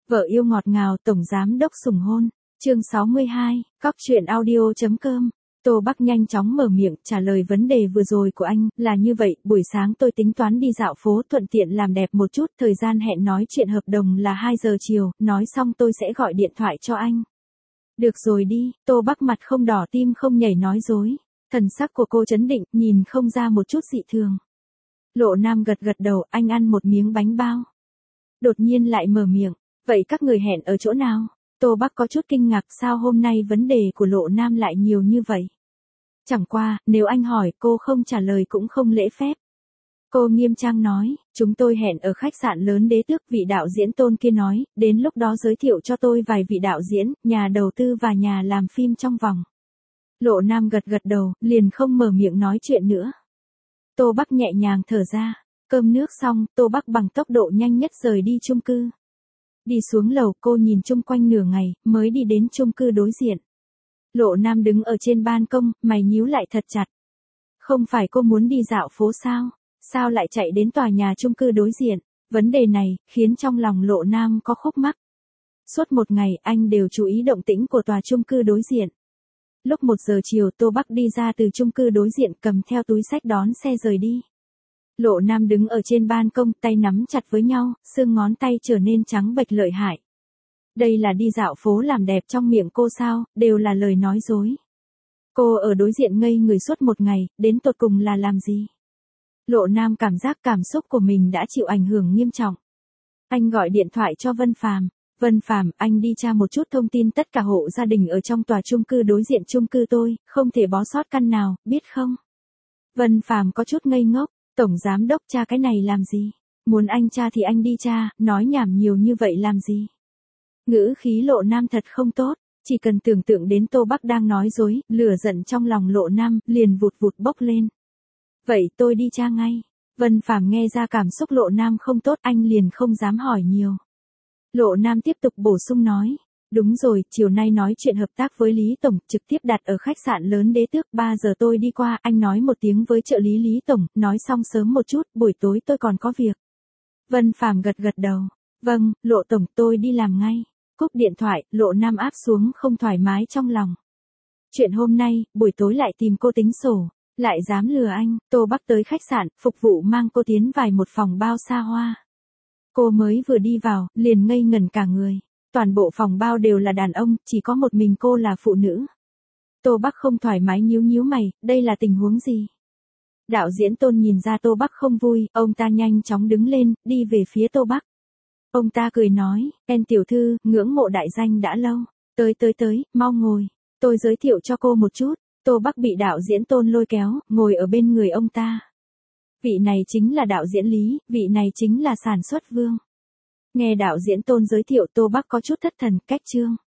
Vợ yêu ngọt ngào tổng giám đốc sủng hôn. Chương 62, cóc.audio.com. Tô Bắc nhanh chóng mở miệng trả lời vấn đề vừa rồi của anh, là như vậy, buổi sáng tôi tính toán đi dạo phố thuận tiện làm đẹp một chút, thời gian hẹn nói chuyện hợp đồng là 2 giờ chiều, nói xong tôi sẽ gọi điện thoại cho anh. Được rồi đi, Tô Bắc mặt không đỏ tim không nhảy nói dối. Thần sắc của cô trấn định, nhìn không ra một chút dị thường. Lộ Nam gật gật đầu, anh ăn một miếng bánh bao. Đột nhiên lại mở miệng, vậy các người hẹn ở chỗ nào? Tô Bắc có chút kinh ngạc, sao hôm nay vấn đề của Lộ Nam lại nhiều như vậy? Chẳng qua, nếu anh hỏi cô không trả lời cũng không lễ phép. Cô nghiêm trang nói, chúng tôi hẹn ở khách sạn lớn Đế Tước, vị đạo diễn Tôn kia nói, đến lúc đó giới thiệu cho tôi vài vị đạo diễn, nhà đầu tư và nhà làm phim trong vòng. Lộ Nam gật gật đầu, liền không mở miệng nói chuyện nữa. Tô Bắc nhẹ nhàng thở ra, cơm nước xong, Tô Bắc bằng tốc độ nhanh nhất rời đi chung cư. Đi xuống lầu, cô nhìn chung quanh nửa ngày, mới đi đến chung cư đối diện. Lộ Nam đứng ở trên ban công, mày nhíu lại thật chặt. Không phải cô muốn đi dạo phố sao? Sao lại chạy đến tòa nhà chung cư đối diện? Vấn đề này, khiến trong lòng Lộ Nam có khúc mắc. Suốt một ngày, anh đều chú ý động tĩnh của tòa chung cư đối diện. Lúc 1 giờ chiều, Tô Bắc đi ra từ chung cư đối diện, cầm theo túi xách đón xe rời đi. Lộ Nam đứng ở trên ban công, tay nắm chặt với nhau, xương ngón tay trở nên trắng bệch lợi hại. Đây là đi dạo phố làm đẹp trong miệng cô sao, đều là lời nói dối. Cô ở đối diện ngây người suốt một ngày, đến tột cùng là làm gì? Lộ Nam cảm giác cảm xúc của mình đã chịu ảnh hưởng nghiêm trọng. Anh gọi điện thoại cho Vân Phàm. Vân Phàm, anh đi tra một chút thông tin tất cả hộ gia đình ở trong tòa chung cư đối diện chung cư tôi, không thể bỏ sót căn nào, biết không? Vân Phàm có chút ngây ngốc, tổng giám đốc tra cái này làm gì? Muốn anh tra thì anh đi tra, nói nhảm nhiều như vậy làm gì? Ngữ khí Lộ Nam thật không tốt, chỉ cần tưởng tượng đến Tô Bắc đang nói dối, lửa giận trong lòng Lộ Nam liền vụt vụt bốc lên. Vậy tôi đi tra ngay. Vân Phàm nghe ra cảm xúc Lộ Nam không tốt, anh liền không dám hỏi nhiều. Lộ Nam tiếp tục bổ sung nói, đúng rồi, chiều nay nói chuyện hợp tác với Lý Tổng, trực tiếp đặt ở khách sạn lớn Đế Tước, 3 giờ tôi đi qua, anh nói một tiếng với trợ lý Lý Tổng, nói xong sớm một chút, buổi tối tôi còn có việc. Vân Phàm gật gật đầu, vâng, Lộ Tổng, tôi đi làm ngay. Cúp điện thoại, Lộ Nam áp xuống không thoải mái trong lòng. Chuyện hôm nay, buổi tối lại tìm cô tính sổ, lại dám lừa anh. Tô Bắc tới khách sạn, phục vụ mang cô tiến vào một phòng bao xa hoa. Cô mới vừa đi vào, liền ngây ngẩn cả người. Toàn bộ phòng bao đều là đàn ông, chỉ có một mình cô là phụ nữ. Tô Bắc không thoải mái nhíu nhíu mày, đây là tình huống gì? Đạo diễn Tôn nhìn ra Tô Bắc không vui, ông ta nhanh chóng đứng lên, đi về phía Tô Bắc. Ông ta cười nói, En tiểu thư, ngưỡng mộ đại danh đã lâu. Tới, mau ngồi. Tôi giới thiệu cho cô một chút. Tô Bắc bị đạo diễn Tôn lôi kéo, ngồi ở bên người ông ta. Vị này chính là đạo diễn Lý, vị này chính là sản xuất Vương. Nghe đạo diễn Tôn giới thiệu, Tô Bắc có chút thất thần, cách chương.